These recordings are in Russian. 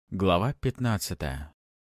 Глава 15.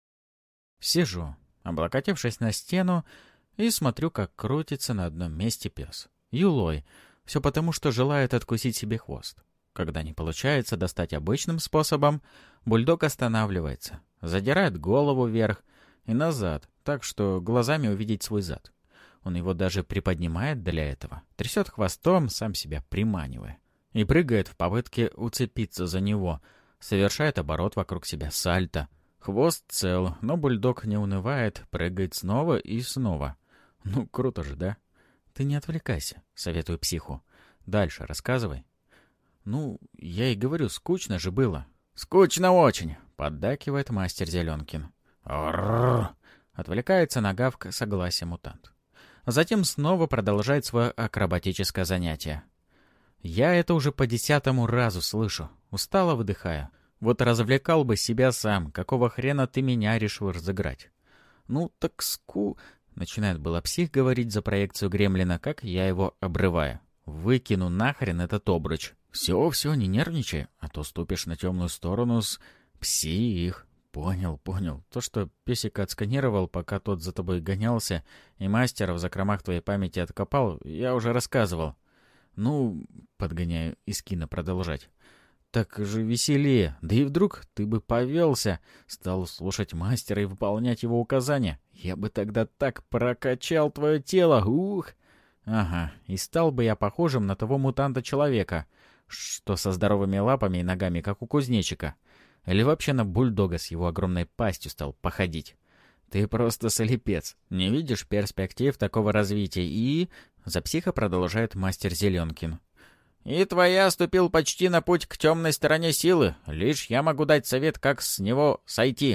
Сижу, облокотившись на стену, и смотрю, как крутится на одном месте пес. Юлой. Все потому, что желает откусить себе хвост. Когда не получается достать обычным способом, бульдог останавливается, задирает голову вверх и назад, так что глазами увидеть свой зад. Он его даже приподнимает для этого, трясет хвостом, сам себя приманивая, и прыгает в попытке уцепиться за него, совершает оборот вокруг себя сальто. Хвост цел, но бульдог не унывает, прыгает снова и снова. Ну, круто же, да? Ты не отвлекайся, советую психу. Дальше рассказывай. Ну, я и говорю, скучно же было. Скучно очень, поддакивает мастер Зеленкин. Рррр. Отвлекается на гавк согласия мутант. Затем снова продолжает свое акробатическое занятие. Я это уже по 10-му разу слышу. Устало выдыхаю. Вот развлекал бы себя сам. Какого хрена ты меня решил разыграть? Ну, так Начинает было псих говорить за проекцию Гремлина, как я его обрываю. Выкину нахрен этот обруч. Все, не нервничай, а то ступишь на темную сторону с псих. Понял. То, что песика отсканировал, пока тот за тобой гонялся, и мастера в закромах твоей памяти откопал, я уже рассказывал. Ну, подгоняю Искина продолжать. Так же веселее. Да и вдруг ты бы повелся, стал слушать мастера и выполнять его указания. Я бы тогда так прокачал твое тело. Ух! Ага, и стал бы я похожим на того мутанта-человека, что со здоровыми лапами и ногами, как у кузнечика. Или вообще на бульдога с его огромной пастью стал походить. Ты просто слепец. Не видишь перспектив такого развития и... За психа продолжает мастер Зеленкин. «И твоя ступил почти на путь к темной стороне силы. Лишь я могу дать совет, как с него сойти».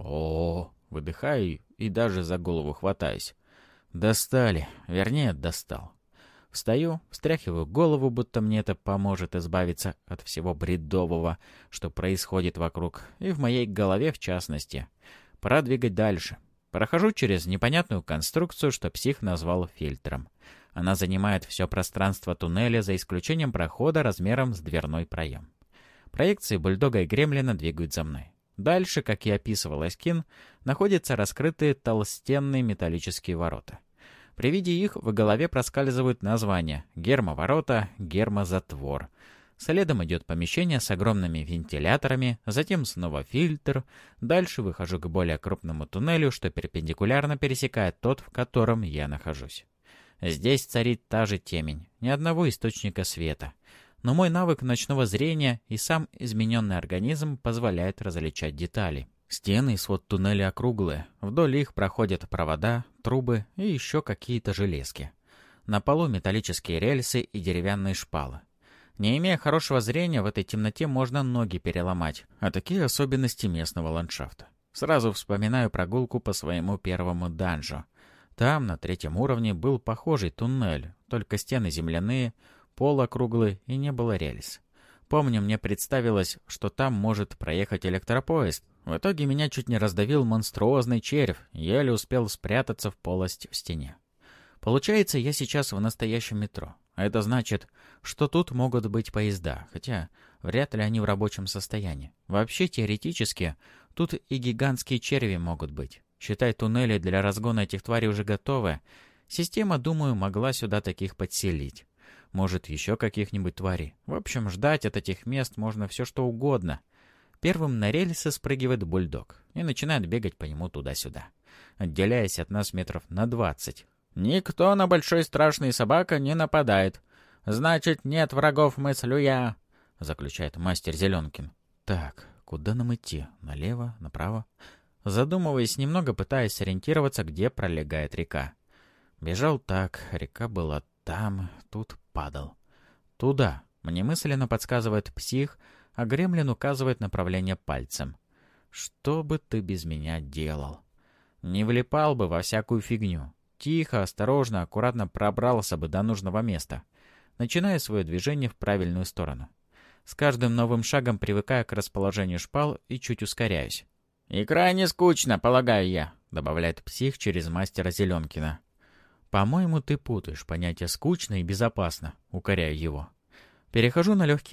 Выдыхаю и даже за голову хватаюсь. Достали. Вернее, достал. Встаю, встряхиваю голову, будто мне это поможет избавиться от всего бредового, что происходит вокруг, и в моей голове в частности. Пора двигать дальше. Прохожу через непонятную конструкцию, что псих назвал фильтром. Она занимает все пространство туннеля, за исключением прохода размером с дверной проем. Проекции бульдога и гремлина двигают за мной. Дальше, как и описывал Искин, находятся раскрытые толстенные металлические ворота. При виде их в голове проскальзывают названия: гермоворота, гермозатвор. Следом идет помещение с огромными вентиляторами, затем снова фильтр. Дальше выхожу к более крупному туннелю, что перпендикулярно пересекает тот, в котором я нахожусь. Здесь царит та же темень, ни одного источника света. Но мой навык ночного зрения и сам измененный организм позволяет различать детали. Стены и свод туннеля округлые, вдоль их проходят провода, трубы и еще какие-то железки. На полу металлические рельсы и деревянные шпалы. Не имея хорошего зрения, в этой темноте можно ноги переломать, а такие особенности местного ландшафта. Сразу вспоминаю прогулку по своему первому данжу. Там, на 3-м уровне, был похожий туннель, только стены земляные, пол округлый и не было рельс. Помню, мне представилось, что там может проехать электропоезд. В итоге меня чуть не раздавил монструозный червь, еле успел спрятаться в полость в стене. Получается, я сейчас в настоящем метро. А это значит, что тут могут быть поезда, хотя вряд ли они в рабочем состоянии. Вообще, теоретически, тут и гигантские черви могут быть. Считай, туннели для разгона этих тварей уже готовы. Система, думаю, могла сюда таких подселить. Может, еще каких-нибудь тварей. В общем, ждать от этих мест можно все что угодно. Первым на рельсы спрыгивает бульдог и начинает бегать по нему туда-сюда, отделяясь от нас метров на 20. «Никто на большой страшный собака не нападает. Значит, нет врагов, мыслю я», — заключает мастер Зеленкин. «Так, куда нам идти? Налево? Направо?» Задумываясь немного, пытаясь сориентироваться, где пролегает река. Бежал так, река была там, тут падал. «Туда», — мне мысленно подсказывает псих, а гремлин указывает направление пальцем. «Что бы ты без меня делал?» «Не влипал бы во всякую фигню. Тихо, осторожно, аккуратно пробрался бы до нужного места. Начинаю свое движение в правильную сторону. С каждым новым шагом привыкаю к расположению шпал и чуть ускоряюсь. «И крайне скучно, полагаю я», — добавляет псих через мастера Зеленкина. «По-моему, ты путаешь понятие «скучно» и «безопасно», — укоряю его. Перехожу на легкий бег.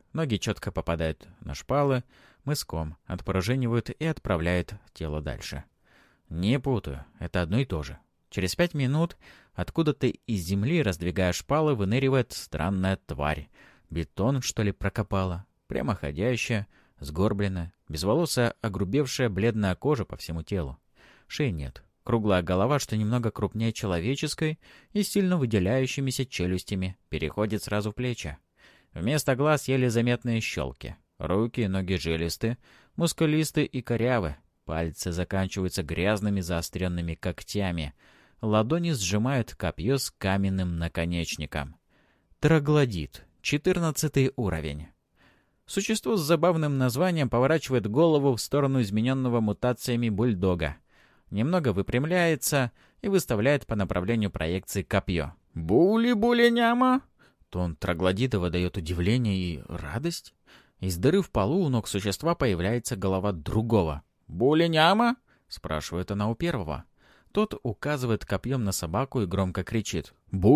Ноги четко попадают на шпалы, мыском отпружинивают и отправляют тело дальше. Не путаю, это одно и то же. Через 5 минут откуда-то из земли, раздвигая шпалы, выныривает странная тварь. Бетон, что ли, прокопала? Прямоходящая, сгорбленная, безволосая, огрубевшая бледная кожа по всему телу. Шеи нет. Круглая голова, что немного крупнее человеческой, и сильно выделяющимися челюстями, переходит сразу в плечи. Вместо глаз еле заметные щелки. Руки и ноги жилисты, мускулисты и корявы. Пальцы заканчиваются грязными заостренными когтями. Ладони сжимают копье с каменным наконечником. Троглодит. 14 уровень. Существо с забавным названием поворачивает голову в сторону измененного мутациями бульдога. Немного выпрямляется и выставляет по направлению проекции копье. «Були-були-няма!» Тон троглодита выдает удивление и радость. Из дыры в полу у ног существа появляется голова другого. «Були-няма?» — спрашивает она у первого. Тот указывает копьем на собаку и громко кричит.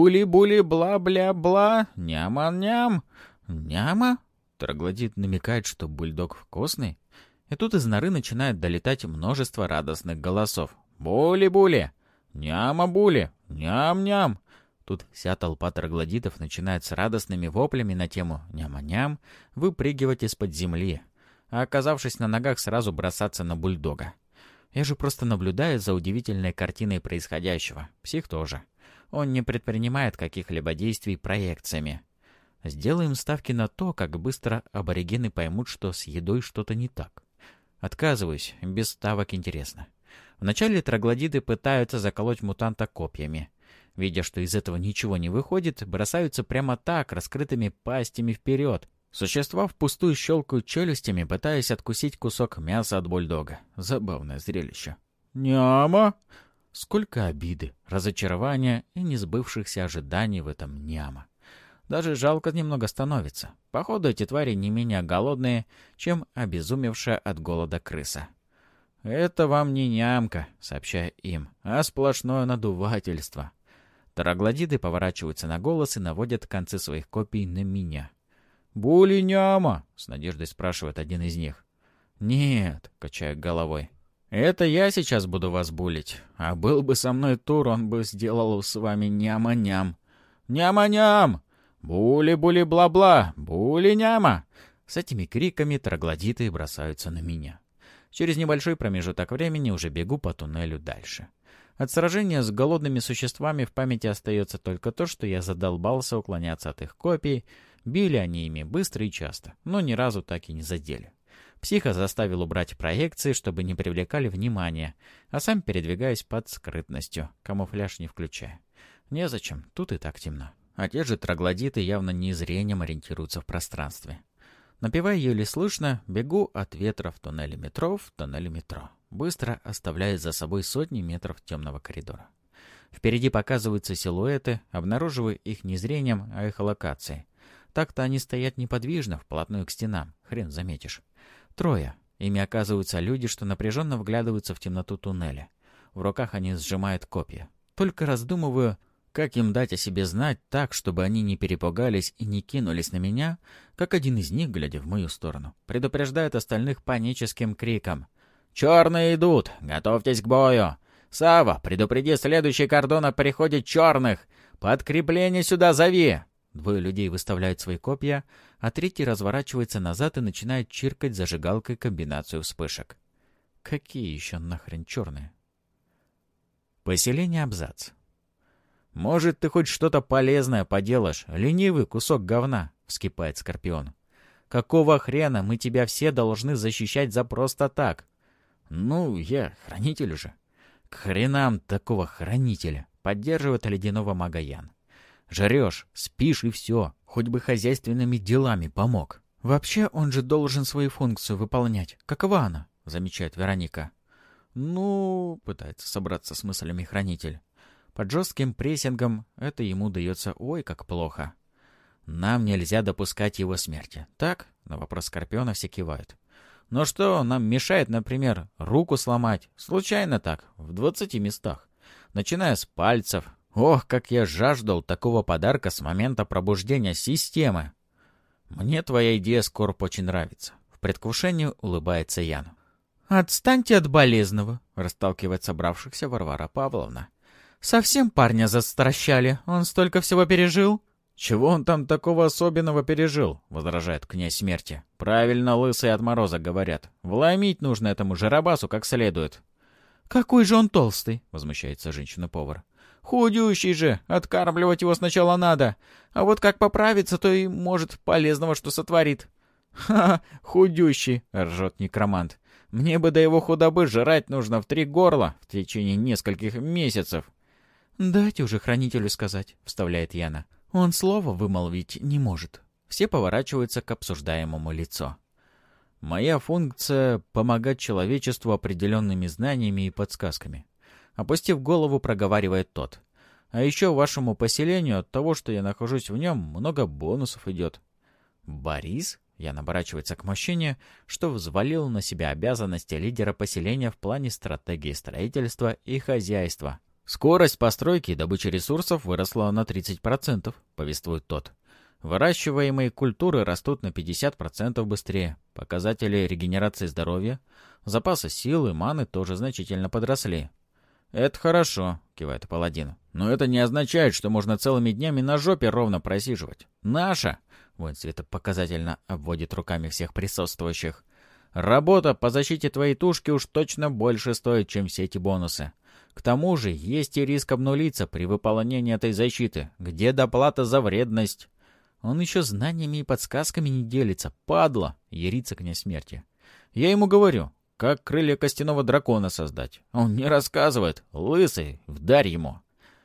«Були-були-бла-бля-бла! Няма-ням! Няма?» Троглодит намекает, что бульдог вкусный. И тут из норы начинает долетать множество радостных голосов. «Були-були! Няма-були! Ням-ням!» Тут вся толпа троглодитов начинает с радостными воплями на тему «няма-ням» выпрыгивать из-под земли, а оказавшись на ногах, сразу бросаться на бульдога. Я же просто наблюдаю за удивительной картиной происходящего. Псих тоже. Он не предпринимает каких-либо действий проекциями. Сделаем ставки на то, как быстро аборигены поймут, что с едой что-то не так. Отказываюсь, без ставок интересно. Вначале троглодиты пытаются заколоть мутанта копьями. Видя, что из этого ничего не выходит, бросаются прямо так, раскрытыми пастями вперед. Существа впустую щелкают челюстями, пытаясь откусить кусок мяса от бульдога. Забавное зрелище. «Няма!» Сколько обиды, разочарования и несбывшихся ожиданий в этом няма. Даже жалко немного становится. Походу, эти твари не менее голодные, чем обезумевшая от голода крыса. «Это вам не нямка», — сообщаю им, — «а сплошное надувательство». Троглодиты поворачиваются на голос и наводят концы своих копий на меня. «Були-няма?» — с надеждой спрашивает один из них. «Нет», — качаю головой. «Это я сейчас буду вас булить. А был бы со мной тур, он бы сделал с вами няма-ням». «Няма-ням! Були-були-бла-бла! Були-няма!» С этими криками троглодиты бросаются на меня. Через небольшой промежуток времени уже бегу по туннелю дальше. От сражения с голодными существами в памяти остается только то, что я задолбался уклоняться от их копий. Били они ими быстро и часто, но ни разу так и не задели. Психа заставил убрать проекции, чтобы не привлекали внимания, а сам передвигаюсь под скрытностью, камуфляж не включая. Незачем, тут и так темно. А те же троглодиты явно не зрением ориентируются в пространстве. Напевая еле слышно, бегу от ветра в туннеле метро в туннеле метро, быстро оставляя за собой сотни метров темного коридора. Впереди показываются силуэты, обнаруживаю их не зрением, а эхолокацией. Так-то они стоят неподвижно, вплотную к стенам, хрен заметишь. Трое. Ими оказываются люди, что напряженно вглядываются в темноту туннеля. В руках они сжимают копья. Только раздумываю, как им дать о себе знать так, чтобы они не перепугались и не кинулись на меня, как один из них, глядя в мою сторону, предупреждает остальных паническим криком. «Черные идут! Готовьтесь к бою! Сава, предупреди следующий кордон о приходе черных! Подкрепление сюда зови!» Двое людей выставляют свои копья, а третий разворачивается назад и начинает чиркать зажигалкой комбинацию вспышек. Какие еще нахрен черные? Поселение абзац. «Может, ты хоть что-то полезное поделаешь, ленивый кусок говна», — вскипает Скорпион. «Какого хрена мы тебя все должны защищать за просто так?» «Ну, я хранитель же». «К хренам такого хранителя», — поддерживает ледяного мага Ян. «Жрешь, спишь и все, хоть бы хозяйственными делами помог». «Вообще он же должен свою функцию выполнять. Какова она?» — замечает Вероника. «Ну...» — пытается собраться с мыслями хранитель. Под жестким прессингом это ему дается ой как плохо. «Нам нельзя допускать его смерти. Так?» — на вопрос Скорпиона все кивают. «Но что нам мешает, например, руку сломать? Случайно так, в 20 местах. Начиная с пальцев. Ох, как я жаждал такого подарка с момента пробуждения системы!» Мне твоя идея, Скорб, очень нравится. В предвкушении улыбается Ян. «Отстаньте от болезного», — расталкивает собравшихся Варвара Павловна. «Совсем парня застращали, он столько всего пережил». «Чего он там такого особенного пережил?» — возражает князь смерти. «Правильно лысый отморозок говорят. Вломить нужно этому жиробасу как следует». «Какой же он толстый!» — возмущается женщина-повар. «Худющий же! Откармливать его сначала надо. А вот как поправиться, то и, может, полезного что сотворит». «Ха-ха, худющий!» — ржет некромант. «Мне бы до его худобы жрать нужно в 3 горла в течение нескольких месяцев». «Дайте уже хранителю сказать», — вставляет Яна. «Он слова вымолвить не может». Все поворачиваются к обсуждаемому лицу. «Моя функция — помогать человечеству определенными знаниями и подсказками». Опустив голову, проговаривает тот. «А еще вашему поселению от того, что я нахожусь в нем, много бонусов идет». «Борис?» — Ян оборачивается к мужчине, что взвалил на себя обязанности лидера поселения в плане стратегии строительства и хозяйства. «Скорость постройки и добычи ресурсов выросла на 30%, — повествует тот. Выращиваемые культуры растут на 50% быстрее. Показатели регенерации здоровья, запасы сил и маны тоже значительно подросли». «Это хорошо», — кивает паладин. «Но это не означает, что можно целыми днями на жопе ровно просиживать. Наша!» — воин света показательно обводит руками всех присутствующих. «Работа по защите твоей тушки уж точно больше стоит, чем все эти бонусы. К тому же есть и риск обнулиться при выполнении этой защиты. Где доплата за вредность?» «Он еще знаниями и подсказками не делится, падла!» — ярится князь смерти. «Я ему говорю, как крылья костяного дракона создать. Он не рассказывает. Лысый, вдарь ему!»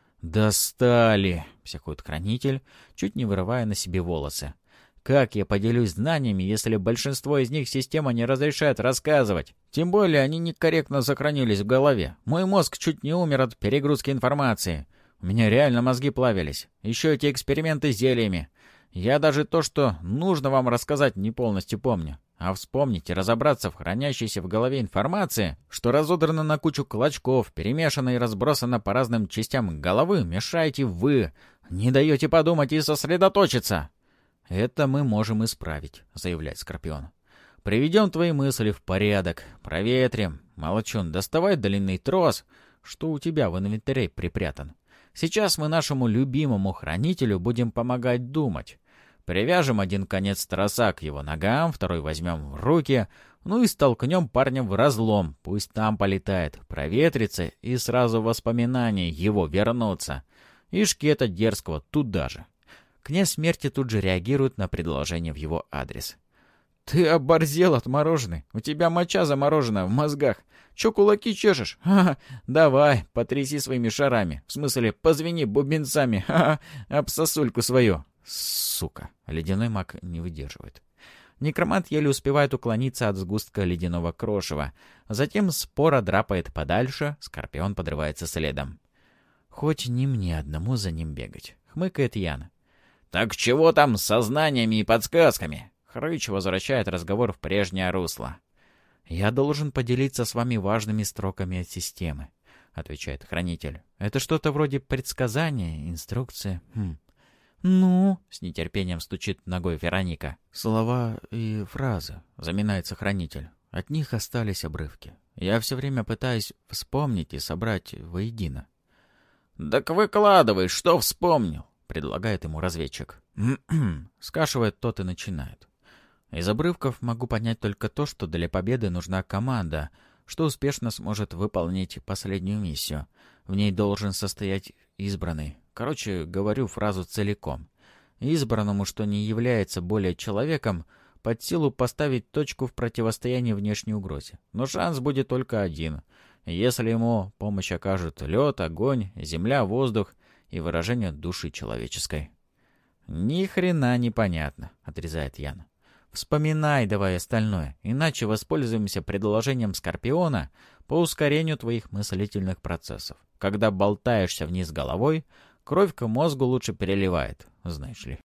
«Достали!» — психует хранитель, чуть не вырывая на себе волосы. «Как я поделюсь знаниями, если большинство из них система не разрешает рассказывать? Тем более они некорректно сохранились в голове. Мой мозг чуть не умер от перегрузки информации. У меня реально мозги плавились. Еще эти эксперименты с зельями. Я даже то, что нужно вам рассказать, не полностью помню. А вспомнить и разобраться в хранящейся в голове информации, что разодрана на кучу клочков, перемешана и разбросана по разным частям головы, мешаете вы. Не даете подумать и сосредоточиться». «Это мы можем исправить», — заявляет Скорпион. «Приведем твои мысли в порядок, проветрим. Молчун, доставай длинный трос, что у тебя в инвентаре припрятан. Сейчас мы нашему любимому хранителю будем помогать думать. Привяжем один конец троса к его ногам, второй возьмем в руки, ну и столкнем парня в разлом. Пусть там полетает, проветрится, и сразу воспоминания его вернутся. И шкета дерзкого туда же». Князь смерти тут же реагирует на предложение в его адрес. «Ты оборзел отмороженный. У тебя моча заморожена в мозгах. Че кулаки чешешь? Ха-ха. Давай, потряси своими шарами. В смысле, позвени бубенцами. Ха-ха. Об сосульку свою». «Сука!» — ледяной маг не выдерживает. Некромант еле успевает уклониться от сгустка ледяного крошева. Затем споро драпает подальше, Скорпион подрывается следом. «Хоть не мне одному за ним бегать», — хмыкает Ян. «Так чего там с сознаниями и подсказками?» Хрыч возвращает разговор в прежнее русло. «Я должен поделиться с вами важными строками от системы», — отвечает хранитель. «Это что-то вроде предсказания, инструкции». «Ну?» — с нетерпением стучит ногой Вероника. «Слова и фразы», — заминается хранитель. «От них остались обрывки. Я все время пытаюсь вспомнить и собрать воедино». «Так выкладывай, что вспомнил?» — предлагает ему разведчик. Скашивает тот и начинает. «Из обрывков могу понять только то, что для победы нужна команда, что успешно сможет выполнить последнюю миссию. В ней должен состоять избранный. Короче, говорю фразу целиком. Избранному, что не является более человеком, под силу поставить точку в противостоянии внешней угрозе. Но шанс будет только один. Если ему помощь окажут лед, огонь, земля, воздух и выражение души человеческой». «Ни хрена непонятно», — отрезает Ян. «Вспоминай давай остальное, иначе воспользуемся предложением Скорпиона по ускорению твоих мыслительных процессов. Когда болтаешься вниз головой, кровь к мозгу лучше переливает, знаешь ли».